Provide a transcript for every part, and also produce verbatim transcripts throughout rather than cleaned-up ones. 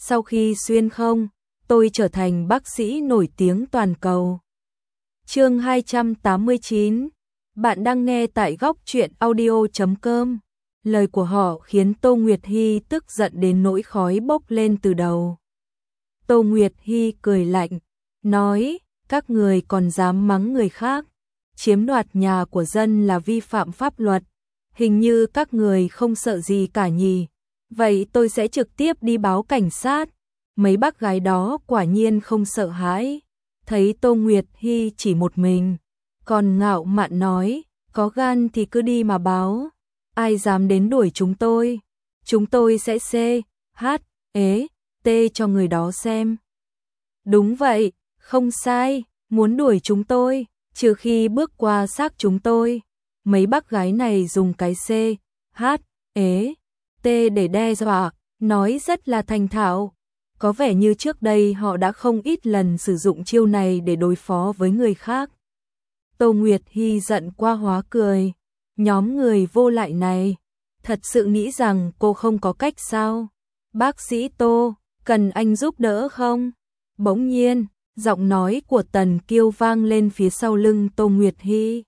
sau khi xuyên không, tôi trở thành bác sĩ nổi tiếng toàn cầu. Chương hai trăm tám mươi chín. Bạn đang nghe tại góc truyện audio chấm com. Lời của họ khiến Tô Nguyệt Hy tức giận đến nỗi khói bốc lên từ đầu. Tô Nguyệt Hy cười lạnh, nói, các người còn dám mắng người khác, chiếm đoạt nhà của dân là vi phạm pháp luật, hình như các người không sợ gì cả nhỉ, vậy tôi sẽ trực tiếp đi báo cảnh sát. Mấy bác gái đó quả nhiên không sợ hãi, thấy Tô Nguyệt Hy chỉ một mình, còn ngạo mạn nói, có gan thì cứ đi mà báo, ai dám đến đuổi chúng tôi, chúng tôi sẽ C, H, ế, T cho người đó xem. Đúng vậy, không sai, muốn đuổi chúng tôi, trừ khi bước qua xác chúng tôi. Mấy bác gái này dùng cái C, H, ế, T để đe dọa, nói rất là thành thạo. Có vẻ như trước đây họ đã không ít lần sử dụng chiêu này để đối phó với người khác. Tô Nguyệt Hy giận qua hóa cười. Nhóm người vô lại này, thật sự nghĩ rằng cô không có cách sao? Bác sĩ Tô, cần anh giúp đỡ không? Bỗng nhiên, giọng nói của Tần Kiêu vang lên phía sau lưng Tô Nguyệt Hy.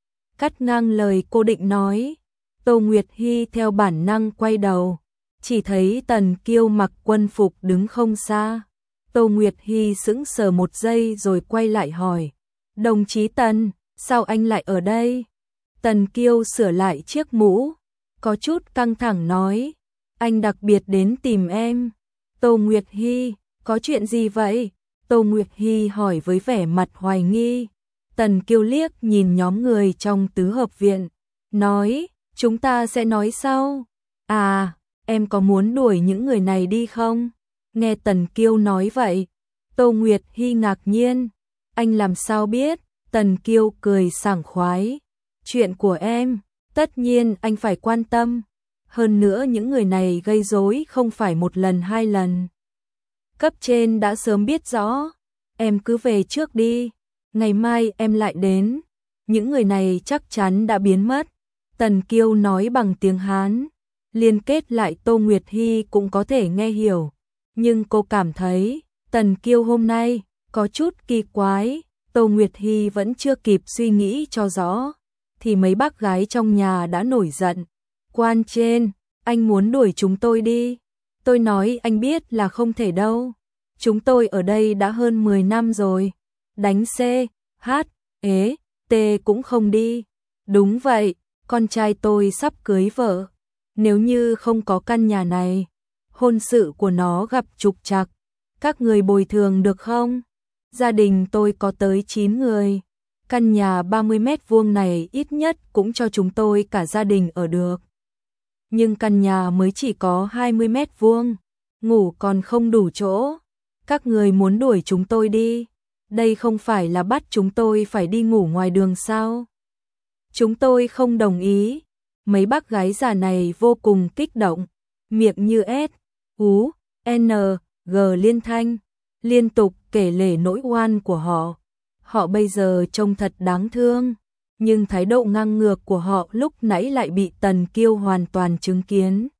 Cắt ngang lời cô định nói, Tô Nguyệt Hy theo bản năng quay đầu, chỉ thấy Tần Kiêu mặc quân phục đứng không xa. Tô Nguyệt Hy sững sờ một giây rồi quay lại hỏi, đồng chí Tần, sao anh lại ở đây? Tần Kiêu sửa lại chiếc mũ, có chút căng thẳng nói, anh đặc biệt đến tìm em. Tô Nguyệt Hy, có chuyện gì vậy? Tô Nguyệt Hy hỏi với vẻ mặt hoài nghi. Tần Kiêu liếc nhìn nhóm người trong tứ hợp viện, nói, chúng ta sẽ nói sau. À, em có muốn đuổi những người này đi không? Nghe Tần Kiêu nói vậy, Tô Nguyệt Hy ngạc nhiên, anh làm sao biết? Tần Kiêu cười sảng khoái, chuyện của em, tất nhiên anh phải quan tâm, hơn nữa những người này gây rối không phải một lần hai lần. Cấp trên đã sớm biết rõ, em cứ về trước đi, ngày mai em lại đến, những người này chắc chắn đã biến mất. Tần Kiêu nói bằng tiếng Hán, liên kết lại Tô Nguyệt Hy cũng có thể nghe hiểu, nhưng cô cảm thấy Tần Kiêu hôm nay có chút kỳ quái. Tô Nguyệt Hy vẫn chưa kịp suy nghĩ cho rõ, thì mấy bác gái trong nhà đã nổi giận. Quan trên, anh muốn đuổi chúng tôi đi. Tôi nói anh biết là không thể đâu. Chúng tôi ở đây đã hơn mười năm rồi. Đánh C, H, ế, T cũng không đi. Đúng vậy, con trai tôi sắp cưới vợ. Nếu như không có căn nhà này, hôn sự của nó gặp trục trặc, các người bồi thường được không? Gia đình tôi có tới chín người, căn nhà ba mươi mét vuông này ít nhất cũng cho chúng tôi cả gia đình ở được. Nhưng căn nhà mới chỉ có hai mươi mét vuông, ngủ còn không đủ chỗ. Các người muốn đuổi chúng tôi đi, đây không phải là bắt chúng tôi phải đi ngủ ngoài đường sao? Chúng tôi không đồng ý. Mấy bác gái già này vô cùng kích động, miệng như S, U, N, G liên thanh, liên tục kể lể nỗi oan của họ. Họ bây giờ trông thật đáng thương, nhưng thái độ ngang ngược của họ lúc nãy lại bị Tần Kiêu hoàn toàn chứng kiến.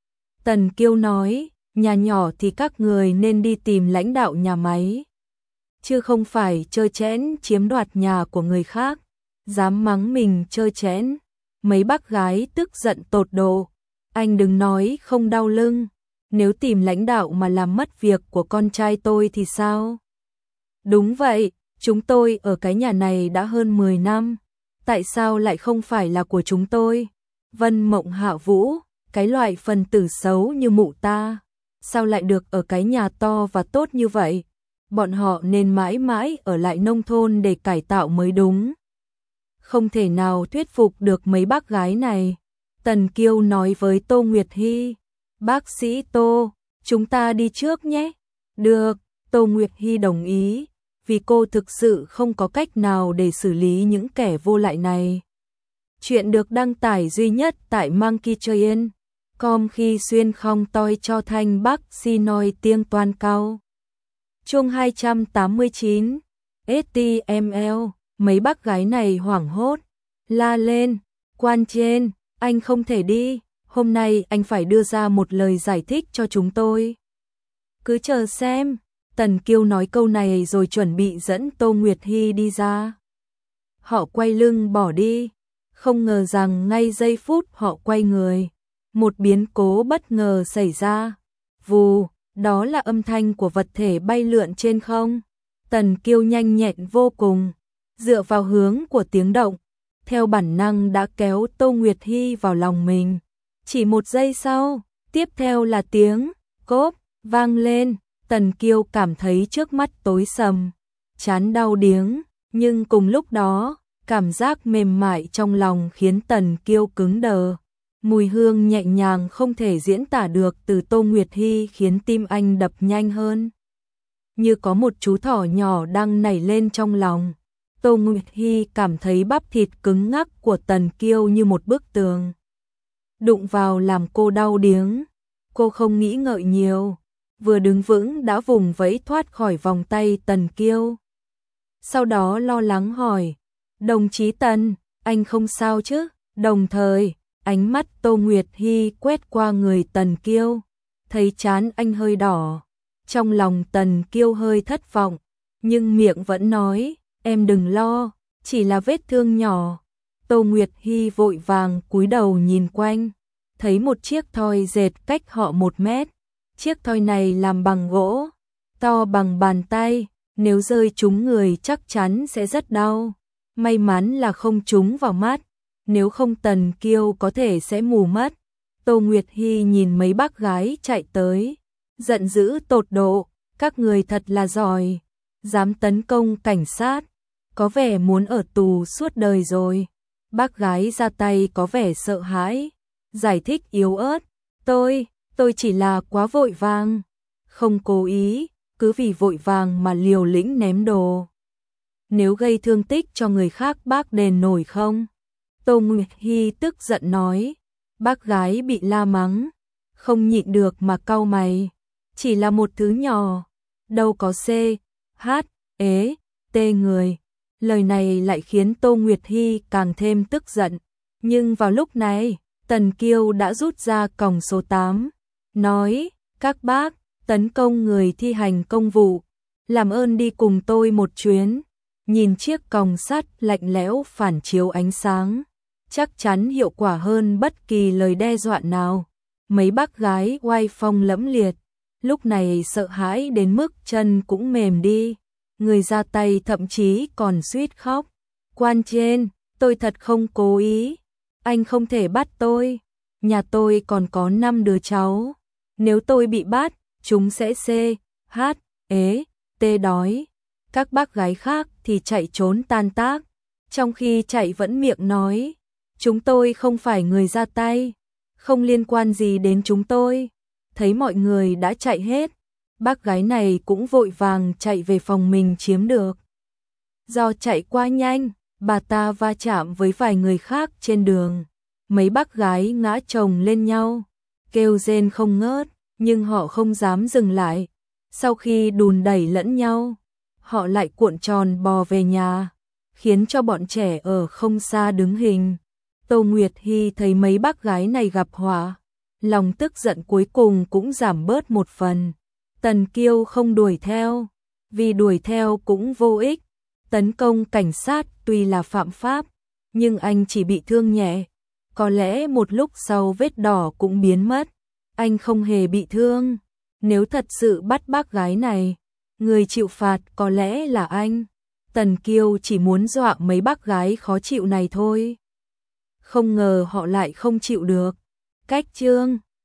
Tần Kiêu nói, nhà nhỏ thì các người nên đi tìm lãnh đạo nhà máy, chứ không phải chơi chẽn chiếm đoạt nhà của người khác, dám mắng mình chơi chẽn. Mấy bác gái tức giận tột độ, anh đừng nói không đau lưng, nếu tìm lãnh đạo mà làm mất việc của con trai tôi thì sao? Đúng vậy, chúng tôi ở cái nhà này đã hơn mười năm, tại sao lại không phải là của chúng tôi? Vân Mộng Hạ Vũ, cái loại phần tử xấu như mụ ta, sao lại được ở cái nhà to và tốt như vậy? Bọn họ nên mãi mãi ở lại nông thôn để cải tạo mới đúng. Không thể nào thuyết phục được mấy bác gái này. Tần Kiêu nói với Tô Nguyệt Hy, bác sĩ Tô, chúng ta đi trước nhé. Được, Tô Nguyệt Hy đồng ý, vì cô thực sự không có cách nào để xử lý những kẻ vô lại này. Chuyện được đăng tải duy nhất tại Monkey Train. Com khi xuyên không toi cho thanh bác xin nói tiếng toàn cao. Chương hai trăm tám mươi chín. ét tê em lờ. Mấy bác gái này hoảng hốt, la lên, quan trên, anh không thể đi, hôm nay anh phải đưa ra một lời giải thích cho chúng tôi. Cứ chờ xem. Tần Kiêu nói câu này rồi chuẩn bị dẫn Tô Nguyệt Hy đi ra. Họ quay lưng bỏ đi. Không ngờ rằng ngay giây phút họ quay người, một biến cố bất ngờ xảy ra. Vù, đó là âm thanh của vật thể bay lượn trên không. Tần Kiêu nhanh nhẹn vô cùng, dựa vào hướng của tiếng động, theo bản năng đã kéo Tô Nguyệt Hy vào lòng mình. Chỉ một giây sau, tiếp theo là tiếng cốp vang lên. Tần Kiêu cảm thấy trước mắt tối sầm, chán đau điếng, nhưng cùng lúc đó, cảm giác mềm mại trong lòng khiến Tần Kiêu cứng đờ. Mùi hương nhẹ nhàng không thể diễn tả được từ Tô Nguyệt Hy khiến tim anh đập nhanh hơn. Như có một chú thỏ nhỏ đang nảy lên trong lòng. Tô Nguyệt Hy cảm thấy bắp thịt cứng ngắc của Tần Kiêu như một bức tường. Đụng vào làm cô đau điếng. Cô không nghĩ ngợi nhiều, vừa đứng vững đã vùng vẫy thoát khỏi vòng tay Tần Kiêu. Sau đó lo lắng hỏi, đồng chí Tần, anh không sao chứ? Đồng thời, ánh mắt Tô Nguyệt Hy quét qua người Tần Kiêu, thấy trán anh hơi đỏ. Trong lòng Tần Kiêu hơi thất vọng, nhưng miệng vẫn nói, em đừng lo, chỉ là vết thương nhỏ. Tô Nguyệt Hy vội vàng cúi đầu nhìn quanh, thấy một chiếc thoi dệt cách họ một mét. Chiếc thoi này làm bằng gỗ, to bằng bàn tay, nếu rơi trúng người chắc chắn sẽ rất đau. May mắn là không trúng vào mắt, nếu không Tần Kiêu có thể sẽ mù mất. Tô Nguyệt Hy nhìn mấy bác gái chạy tới, giận dữ tột độ, các người thật là giỏi, dám tấn công cảnh sát, có vẻ muốn ở tù suốt đời rồi. Bác gái ra tay có vẻ sợ hãi, giải thích yếu ớt, tôi, tôi chỉ là quá vội vàng, không cố ý, cứ vì vội vàng mà liều lĩnh ném đồ. Nếu gây thương tích cho người khác bác đền nổi không? Tô Nguyệt Hy tức giận nói. Bác gái bị la mắng, không nhịn được mà cau mày. Chỉ là một thứ nhỏ, đâu có C, H, ế, T người. Lời này lại khiến Tô Nguyệt Hy càng thêm tức giận. Nhưng vào lúc này, Tần Kiêu đã rút ra còng số tám, nói, các bác, tấn công người thi hành công vụ, làm ơn đi cùng tôi một chuyến. Nhìn chiếc còng sắt lạnh lẽo phản chiếu ánh sáng, chắc chắn hiệu quả hơn bất kỳ lời đe dọa nào. Mấy bác gái oai phong lẫm liệt, lúc này sợ hãi đến mức chân cũng mềm đi, người ra tay thậm chí còn suýt khóc. Quan trên, tôi thật không cố ý, anh không thể bắt tôi, nhà tôi còn có năm đứa cháu, nếu tôi bị bắt, chúng sẽ C, H, ế, T đói. Các bác gái khác thì chạy trốn tan tác, trong khi chạy vẫn miệng nói, chúng tôi không phải người ra tay, không liên quan gì đến chúng tôi. Thấy mọi người đã chạy hết, bác gái này cũng vội vàng chạy về phòng mình chiếm được. Do chạy quá nhanh, bà ta va chạm với vài người khác trên đường, mấy bác gái ngã chồng lên nhau, kêu rên không ngớt, nhưng họ không dám dừng lại. Sau khi đùn đẩy lẫn nhau, họ lại cuộn tròn bò về nhà, khiến cho bọn trẻ ở không xa đứng hình. Tô Nguyệt Hy thấy mấy bác gái này gặp họa, lòng tức giận cuối cùng cũng giảm bớt một phần. Tần Kiêu không đuổi theo, vì đuổi theo cũng vô ích. Tấn công cảnh sát tuy là phạm pháp, nhưng anh chỉ bị thương nhẹ, có lẽ một lúc sau vết đỏ cũng biến mất. Anh không hề bị thương. Nếu thật sự bắt bác gái này, người chịu phạt có lẽ là anh. Tần Kiêu chỉ muốn dọa mấy bác gái khó chịu này thôi. Không ngờ họ lại không chịu được. Cách chương